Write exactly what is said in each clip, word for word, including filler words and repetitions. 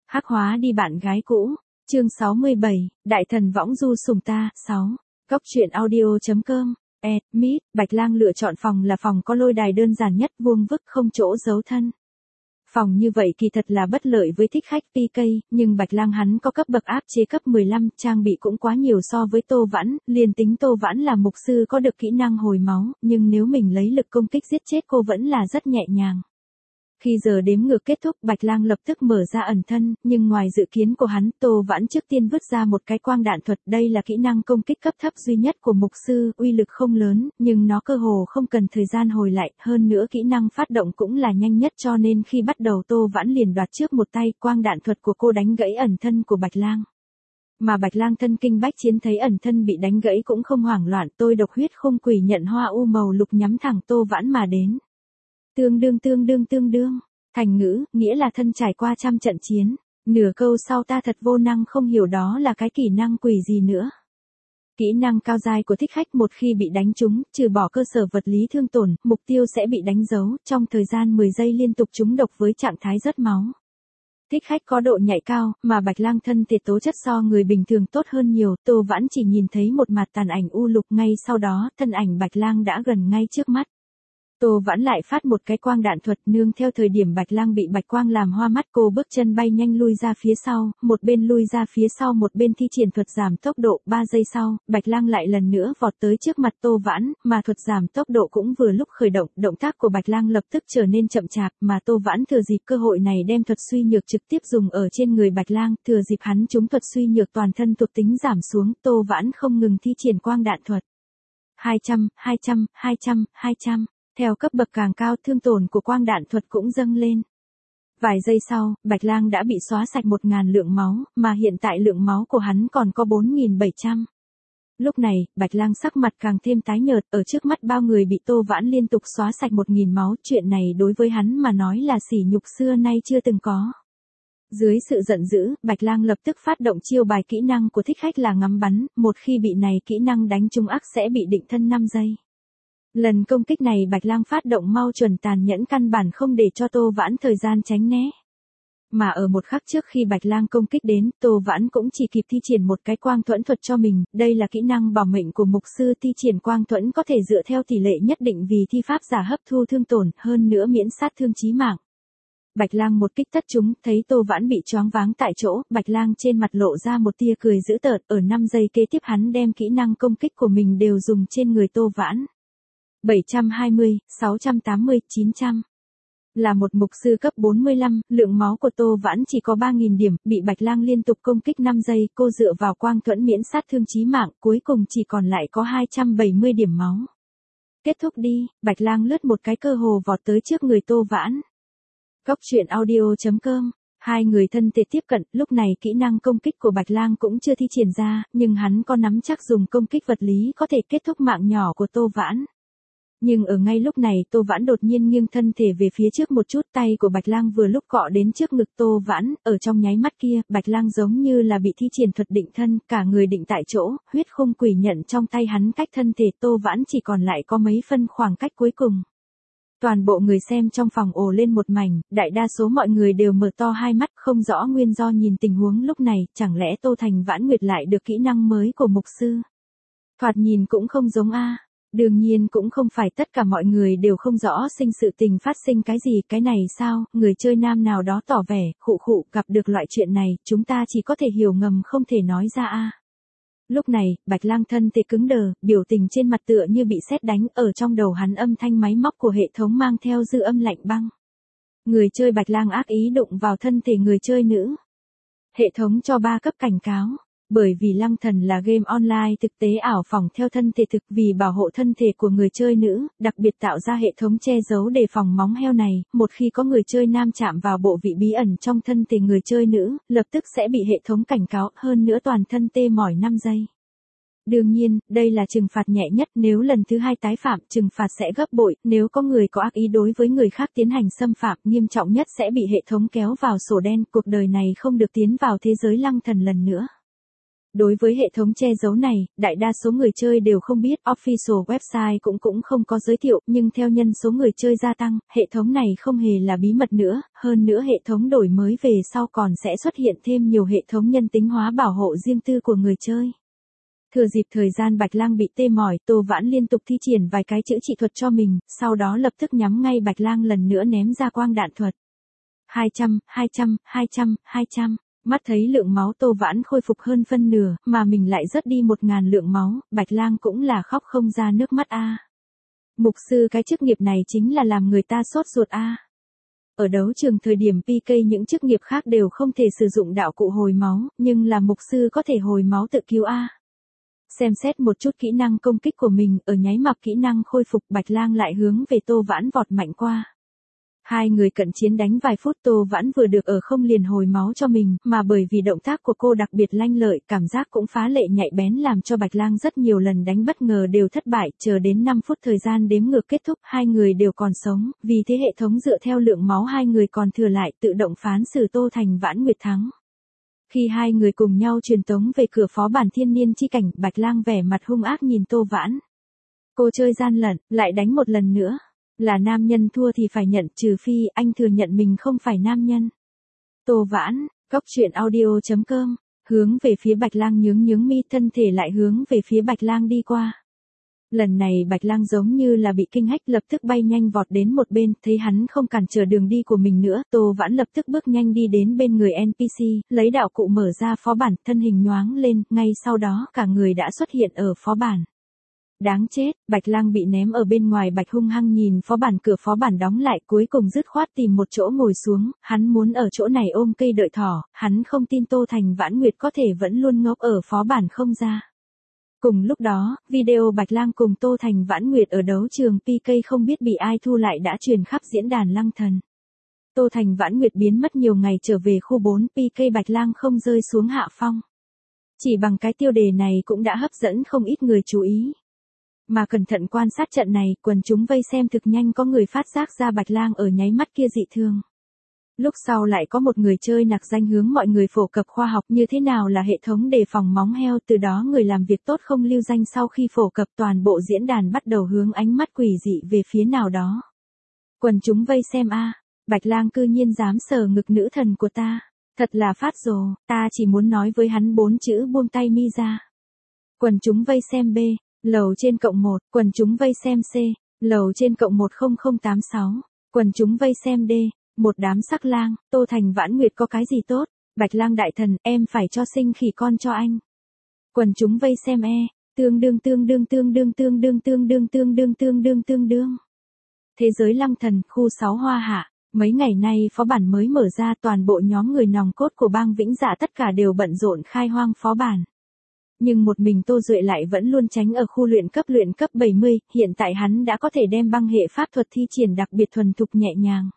Hắc hóa đi bạn gái cũ. Chương sáu mươi bảy, Đại thần võng du sùng ta. sáu. Góc truyện audio.com. Ed, Mít, Bạch Lang lựa chọn phòng là phòng có lôi đài đơn giản nhất, vuông vức không chỗ giấu thân. Phòng như vậy kỳ thật là bất lợi với thích khách pê ca, nhưng Bạch Lang hắn có cấp bậc áp chế cấp mười lăm, trang bị cũng quá nhiều so với Tô Vãn, liền tính Tô Vãn là mục sư có được kỹ năng hồi máu, nhưng nếu mình lấy lực công kích giết chết cô vẫn là rất nhẹ nhàng. Khi giờ đếm ngược kết thúc, Bạch Lang lập tức mở ra ẩn thân, nhưng ngoài dự kiến của hắn, Tô Vãn trước tiên vứt ra một cái quang đạn thuật, đây là kỹ năng công kích cấp thấp duy nhất của mục sư, uy lực không lớn, nhưng nó cơ hồ không cần thời gian hồi lại, hơn nữa kỹ năng phát động cũng là nhanh nhất, cho nên khi bắt đầu Tô Vãn liền đoạt trước một tay, quang đạn thuật của cô đánh gãy ẩn thân của Bạch Lang. Mà Bạch Lang thân kinh bách chiến thấy ẩn thân bị đánh gãy cũng không hoảng loạn, tôi độc huyết khung quỷ nhận hoa u màu lục nhắm thẳng Tô Vãn mà đến. Tương đương tương đương tương đương, thành ngữ, nghĩa là thân trải qua trăm trận chiến, nửa câu sau ta thật vô năng không hiểu đó là cái kỹ năng quỷ gì nữa. Kỹ năng cao giai của thích khách một khi bị đánh trúng, trừ bỏ cơ sở vật lý thương tổn, mục tiêu sẽ bị đánh dấu, trong thời gian mười giây liên tục trúng độc với trạng thái rớt máu. Thích khách có độ nhạy cao, mà Bạch Lang thân thể tố chất so người bình thường tốt hơn nhiều, Tô Vãn chỉ nhìn thấy một mặt tàn ảnh u lục, ngay sau đó, thân ảnh Bạch Lang đã gần ngay trước mắt. Tô Vãn lại phát một cái quang đạn thuật, nương theo thời điểm Bạch Lang bị bạch quang làm hoa mắt, cô bước chân bay nhanh lui ra phía sau, một bên lui ra phía sau một bên thi triển thuật giảm tốc độ, ba giây sau, Bạch Lang lại lần nữa vọt tới trước mặt Tô Vãn, mà thuật giảm tốc độ cũng vừa lúc khởi động, động tác của Bạch Lang lập tức trở nên chậm chạp, mà Tô Vãn thừa dịp cơ hội này đem thuật suy nhược trực tiếp dùng ở trên người Bạch Lang, thừa dịp hắn trúng thuật suy nhược toàn thân thuộc tính giảm xuống, Tô Vãn không ngừng thi triển quang đạn thuật. hai trăm, hai trăm, hai trăm, hai trăm. Theo cấp bậc càng cao, thương tổn của quang đạn thuật cũng dâng lên. Vài giây sau, Bạch Lang đã bị xóa sạch một ngàn lượng máu, mà hiện tại lượng máu của hắn còn có bốn nghìn bảy trăm. Lúc này, Bạch Lang sắc mặt càng thêm tái nhợt, ở trước mắt bao người bị Tô Vãn liên tục xóa sạch một nghìn máu, chuyện này đối với hắn mà nói là sỉ nhục xưa nay chưa từng có. Dưới sự giận dữ, Bạch Lang lập tức phát động chiêu bài kỹ năng của thích khách là ngắm bắn, một khi bị này kỹ năng đánh trúng ác sẽ bị định thân năm giây. Lần công kích này Bạch Lang phát động mau chuẩn tàn nhẫn, căn bản không để cho Tô Vãn thời gian tránh né. Mà ở một khắc trước khi Bạch Lang công kích đến, Tô Vãn cũng chỉ kịp thi triển một cái quang thuẫn thuật cho mình, đây là kỹ năng bảo mệnh của mục sư, thi triển quang thuẫn có thể dựa theo tỷ lệ nhất định vì thi pháp giả hấp thu thương tổn, hơn nữa miễn sát thương chí mạng. Bạch Lang một kích tất trúng, thấy Tô Vãn bị choáng váng tại chỗ, Bạch Lang trên mặt lộ ra một tia cười dữ tợn, ở năm giây kế tiếp hắn đem kỹ năng công kích của mình đều dùng trên người Tô Vãn. bảy trăm hai mươi, sáu trăm tám mươi, chín trăm. Là một mục sư cấp bốn mươi lăm, lượng máu của Tô Vãn chỉ có ba nghìn điểm, bị Bạch Lang liên tục công kích năm giây, cô dựa vào quang thuẫn miễn sát thương chí mạng, cuối cùng chỉ còn lại có hai trăm bảy mươi điểm máu. Kết thúc đi, Bạch Lang lướt một cái cơ hồ vọt tới trước người Tô Vãn. Góc truyện audio.com. Hai người thân thể tiếp cận, lúc này kỹ năng công kích của Bạch Lang cũng chưa thi triển ra, nhưng hắn có nắm chắc dùng công kích vật lý có thể kết thúc mạng nhỏ của Tô Vãn. Nhưng ở ngay lúc này Tô Vãn đột nhiên nghiêng thân thể về phía trước một chút, tay của Bạch Lang vừa lúc cọ đến trước ngực Tô Vãn, ở trong nháy mắt kia, Bạch Lang giống như là bị thi triển thuật định thân, cả người định tại chỗ, huyết khung quỷ nhận trong tay hắn cách thân thể Tô Vãn chỉ còn lại có mấy phân khoảng cách cuối cùng. Toàn bộ người xem trong phòng ồ lên một mảnh, đại đa số mọi người đều mở to hai mắt không rõ nguyên do nhìn tình huống lúc này, chẳng lẽ Tô Thành Vãn Nguyệt lại được kỹ năng mới của mục sư? Thoạt nhìn cũng không giống a. Đương nhiên cũng không phải tất cả mọi người đều không rõ sinh sự tình phát sinh cái gì, cái này sao, người chơi nam nào đó tỏ vẻ, khụ khụ, gặp được loại chuyện này, chúng ta chỉ có thể hiểu ngầm không thể nói ra a. Lúc này, Bạch Lang thân thể cứng đờ, biểu tình trên mặt tựa như bị sét đánh, ở trong đầu hắn âm thanh máy móc của hệ thống mang theo dư âm lạnh băng. Người chơi Bạch Lang ác ý đụng vào thân thể người chơi nữ. Hệ thống cho ba cấp cảnh cáo. Bởi vì Lăng Thần là game online thực tế ảo phỏng theo thân thể thực, vì bảo hộ thân thể của người chơi nữ, đặc biệt tạo ra hệ thống che giấu để phòng móng heo này, một khi có người chơi nam chạm vào bộ vị bí ẩn trong thân thể người chơi nữ, lập tức sẽ bị hệ thống cảnh cáo, hơn nữa toàn thân tê mỏi năm giây. Đương nhiên, đây là trừng phạt nhẹ nhất, nếu lần thứ hai tái phạm, trừng phạt sẽ gấp bội, nếu có người có ác ý đối với người khác tiến hành xâm phạm, nghiêm trọng nhất sẽ bị hệ thống kéo vào sổ đen, cuộc đời này không được tiến vào thế giới Lăng Thần lần nữa. Đối với hệ thống che giấu này, đại đa số người chơi đều không biết, official website cũng cũng không có giới thiệu, nhưng theo nhân số người chơi gia tăng, hệ thống này không hề là bí mật nữa, hơn nữa hệ thống đổi mới về sau còn sẽ xuất hiện thêm nhiều hệ thống nhân tính hóa bảo hộ riêng tư của người chơi. Thừa dịp thời gian Bạch Lang bị tê mỏi, Tô Vãn liên tục thi triển vài cái chữa trị thuật cho mình, sau đó lập tức nhắm ngay Bạch Lang lần nữa ném ra quang đạn thuật. hai trăm, hai trăm, hai trăm, hai trăm. Mắt thấy lượng máu Tô Vãn khôi phục hơn phân nửa, mà mình lại rớt đi một ngàn lượng máu, Bạch Lang cũng là khóc không ra nước mắt a. Mục sư cái chức nghiệp này chính là làm người ta sốt ruột a. Ở đấu trường thời điểm pê ca những chức nghiệp khác đều không thể sử dụng đạo cụ hồi máu, nhưng là mục sư có thể hồi máu tự cứu a. Xem xét một chút kỹ năng công kích của mình, ở nháy mắt kỹ năng khôi phục, Bạch Lang lại hướng về Tô Vãn vọt mạnh qua. Hai người cận chiến đánh vài phút, Tô Vãn vừa được ở không liền hồi máu cho mình, mà bởi vì động tác của cô đặc biệt lanh lợi, cảm giác cũng phá lệ nhạy bén làm cho Bạch Lang rất nhiều lần đánh bất ngờ đều thất bại, chờ đến năm phút thời gian đếm ngược kết thúc, hai người đều còn sống, vì thế hệ thống dựa theo lượng máu hai người còn thừa lại tự động phán xử Tô Thành Vãn Nguyệt thắng. Khi hai người cùng nhau truyền tống về cửa phó bản thiên niên chi cảnh, Bạch Lang vẻ mặt hung ác nhìn Tô Vãn. Cô chơi gian lận, lại đánh một lần nữa. Là nam nhân thua thì phải nhận, trừ phi anh thừa nhận mình không phải nam nhân. Tô Vãn, Cốc Truyện Audio chấm com, hướng về phía Bạch Lang nhướng nhướng mi, thân thể lại hướng về phía Bạch Lang đi qua. Lần này Bạch Lang giống như là bị kinh hách, lập tức bay nhanh vọt đến một bên, thấy hắn không cản trở đường đi của mình nữa, Tô Vãn lập tức bước nhanh đi đến bên người en pê xê, lấy đạo cụ mở ra phó bản, thân hình nhoáng lên, ngay sau đó cả người đã xuất hiện ở phó bản. Đáng chết, Bạch Lang bị ném ở bên ngoài, Bạch hung hăng nhìn phó bản, cửa phó bản đóng lại, cuối cùng dứt khoát tìm một chỗ ngồi xuống, hắn muốn ở chỗ này ôm cây đợi thỏ, hắn không tin Tô Thành Vãn Nguyệt có thể vẫn luôn ngốc ở phó bản không ra. Cùng lúc đó, video Bạch Lang cùng Tô Thành Vãn Nguyệt ở đấu trường pê ca không biết bị ai thu lại đã truyền khắp diễn đàn Lăng Thần. Tô Thành Vãn Nguyệt biến mất nhiều ngày trở về khu bốn, pê ca Bạch Lang không rơi xuống hạ phong. Chỉ bằng cái tiêu đề này cũng đã hấp dẫn không ít người chú ý. Mà cẩn thận quan sát trận này, quần chúng vây xem thực nhanh có người phát giác ra Bạch Lang ở nháy mắt kia dị thường. Lúc sau lại có một người chơi nặc danh hướng mọi người phổ cập khoa học như thế nào là hệ thống đề phòng móng heo, từ đó người làm việc tốt không lưu danh sau khi phổ cập toàn bộ diễn đàn bắt đầu hướng ánh mắt quỷ dị về phía nào đó. Quần chúng vây xem a, Bạch Lang cư nhiên dám sờ ngực nữ thần của ta, thật là phát rồ, ta chỉ muốn nói với hắn bốn chữ buông tay mi ra. Quần chúng vây xem B, lầu trên cộng một, quần chúng vây xem C, lầu trên cộng một không không tám sáu, quần chúng vây xem D. Một đám sắc lang, Tô Thành Vãn Nguyệt có cái gì tốt, Bạch Lang đại thần, em phải cho sinh khỉ con cho anh. Quần chúng vây xem E, tương đương tương đương tương đương tương đương tương đương tương đương tương đương tương đương. Thế giới Lăng Thần, khu sáu Hoa Hạ, mấy ngày nay phó bản mới mở ra, toàn bộ nhóm người nòng cốt của bang Vĩnh Dạ tất cả đều bận rộn khai hoang phó bản. Nhưng một mình Tô Duệ lại vẫn luôn tránh ở khu luyện cấp luyện cấp bảy mươi, hiện tại hắn đã có thể đem băng hệ pháp thuật thi triển đặc biệt thuần thục nhẹ nhàng.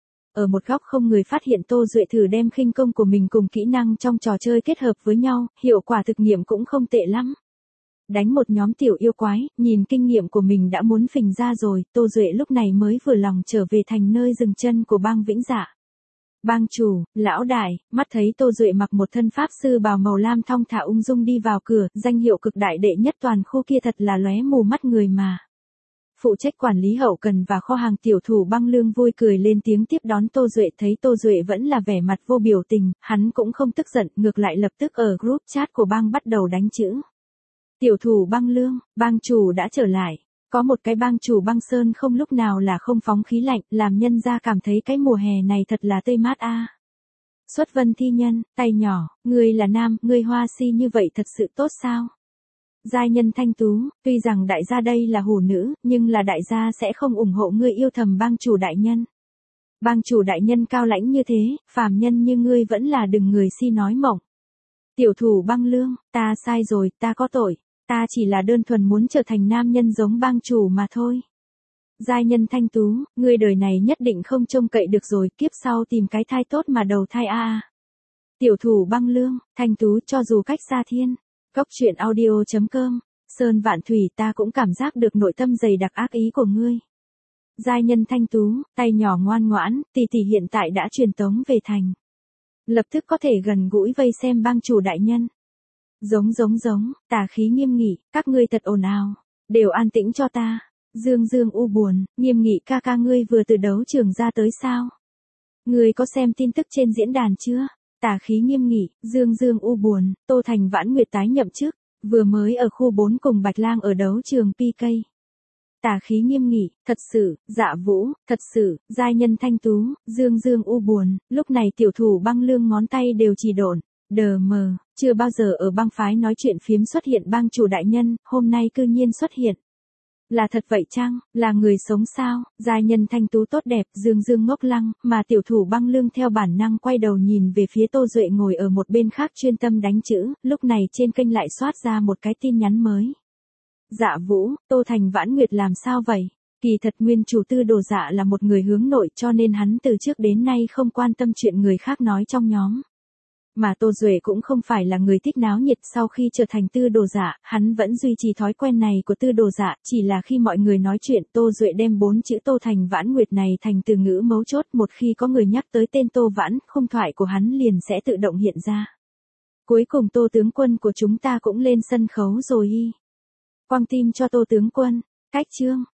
Ở một góc không người phát hiện, Tô Duệ thử đem khinh công của mình cùng kỹ năng trong trò chơi kết hợp với nhau, hiệu quả thực nghiệm cũng không tệ lắm. Đánh một nhóm tiểu yêu quái, nhìn kinh nghiệm của mình đã muốn phình ra rồi, Tô Duệ lúc này mới vừa lòng trở về thành nơi dừng chân của bang Vĩnh Dạ. Bang chủ, lão đại, mắt thấy Tô Duệ mặc một thân pháp sư bào màu lam thong thả ung dung đi vào cửa, danh hiệu cực đại đệ nhất toàn khu kia thật là lóe mù mắt người mà. Phụ trách quản lý hậu cần và kho hàng tiểu thủ Băng Lương vui cười lên tiếng tiếp đón Tô Duệ, thấy Tô Duệ vẫn là vẻ mặt vô biểu tình, hắn cũng không tức giận, ngược lại lập tức ở group chat của bang bắt đầu đánh chữ. Tiểu thủ Băng Lương, bang chủ đã trở lại. Có một cái bang chủ Băng Sơn không lúc nào là không phóng khí lạnh, làm nhân ra cảm thấy cái mùa hè này thật là tươi mát a. Xuất Vân thi nhân, tay nhỏ, ngươi là nam, ngươi hoa si như vậy thật sự tốt sao? Giai nhân thanh tú, tuy rằng đại gia đây là hủ nữ, nhưng là đại gia sẽ không ủng hộ ngươi yêu thầm bang chủ đại nhân. Bang chủ đại nhân cao lãnh như thế, phàm nhân như ngươi vẫn là đừng người si nói mộng. Tiểu thủ Băng Lương, ta sai rồi, ta có tội, ta chỉ là đơn thuần muốn trở thành nam nhân giống bang chủ mà thôi. Giai nhân thanh tú, ngươi đời này nhất định không trông cậy được rồi, kiếp sau tìm cái thai tốt mà đầu thai a a. Tiểu thủ Băng Lương, thanh tú cho dù cách xa thiên. Cốc Truyện Audio chấm com, Sơn Vạn Thủy, ta cũng cảm giác được nội tâm dày đặc ác ý của ngươi. Giai nhân thanh tú, tay nhỏ ngoan ngoãn, tỷ tỷ hiện tại đã truyền tống về thành. Lập tức có thể gần gũi vây xem bang chủ đại nhân. Giống giống giống, tà khí Nghiêm Nghị, các ngươi thật ồn ào. Đều an tĩnh cho ta. Dương Dương u buồn, Nghiêm Nghị ca ca ngươi vừa từ đấu trường ra tới sao? Ngươi có xem tin tức trên diễn đàn chưa? Tà khí Nghiêm Nghị, Dương Dương u buồn, Tô Thành Vãn Nguyệt tái nhậm chức, vừa mới ở khu bốn cùng Bạch Lang ở đấu trường pê ca. Tà khí Nghiêm Nghị, thật sự, Dạ Vũ, thật sự, giai nhân thanh tú, Dương Dương u buồn, lúc này tiểu thủ băng lương ngón tay đều chỉ độn, đờ mờ, chưa bao giờ ở băng phái nói chuyện phiếm xuất hiện bang chủ đại nhân, hôm nay cư nhiên xuất hiện. Là thật vậy chăng, là người sống sao, giai nhân thanh tú tốt đẹp, Dương Dương ngốc lăng, mà tiểu thủ băng lương theo bản năng quay đầu nhìn về phía Tô Duệ ngồi ở một bên khác chuyên tâm đánh chữ, lúc này trên kênh lại soát ra một cái tin nhắn mới. Dạ Vũ, Tô Thành Vãn Nguyệt làm sao vậy? Kỳ thật nguyên chủ Tư Đồ Dạ là một người hướng nội cho nên hắn từ trước đến nay không quan tâm chuyện người khác nói trong nhóm. Mà Tô Duệ cũng không phải là người thích náo nhiệt, sau khi trở thành Tư Đồ Dạ, hắn vẫn duy trì thói quen này của Tư Đồ Dạ, chỉ là khi mọi người nói chuyện Tô Duệ đem bốn chữ Tô Thành Vãn Nguyệt này thành từ ngữ mấu chốt, một khi có người nhắc tới tên Tô Vãn, khung thoại của hắn liền sẽ tự động hiện ra. Cuối cùng Tô tướng quân của chúng ta cũng lên sân khấu rồi y. Quang tim cho Tô tướng quân, cách chương.